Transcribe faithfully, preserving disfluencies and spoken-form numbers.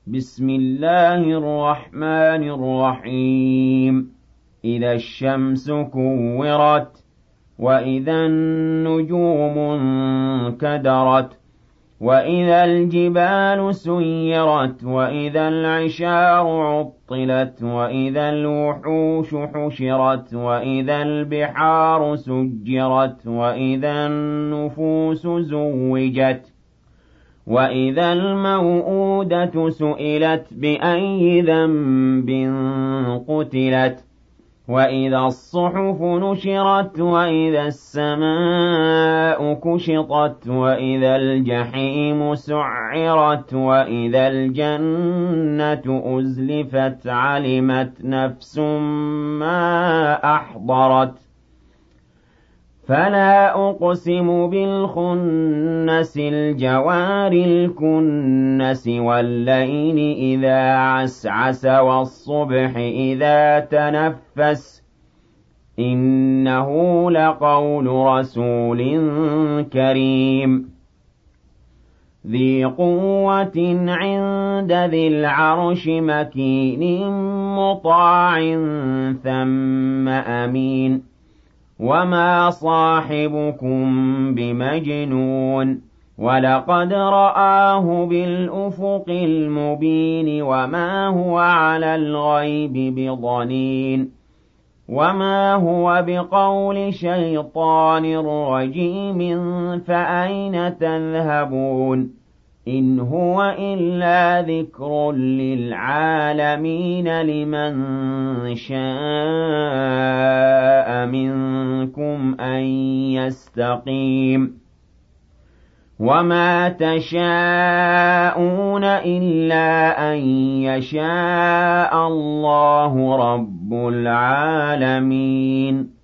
بسم الله الرحمن الرحيم إذا الشمس كورت وإذا النجوم انكدرت وإذا الجبال سيرت وإذا العشار عطلت وإذا الوحوش حشرت وإذا البحار سجرت وإذا النفوس زوجت وإذا الموءودة سئلت بأي ذنب قتلت وإذا الصحف نشرت وإذا السماء كشطت وإذا الجحيم سعرت وإذا الجنة أزلفت علمت نفس ما أحضرت فلا أقسم بالخنس الجوار الكنس والليل إذا عسعس والصبح إذا تنفس إنه لقول رسول كريم ذي قوة عند ذي العرش مكين مطاع ثم أمين وما صاحبكم بمجنون ولقد رآه بالأفق المبين وما هو على الغيب بضنين وما هو بقول شيطان رجيم فأين تذهبون إن هو إلا ذكر للعالمين لمن شاء منكم أن يستقيم وما تشاءون إلا أن يشاء الله رب العالمين.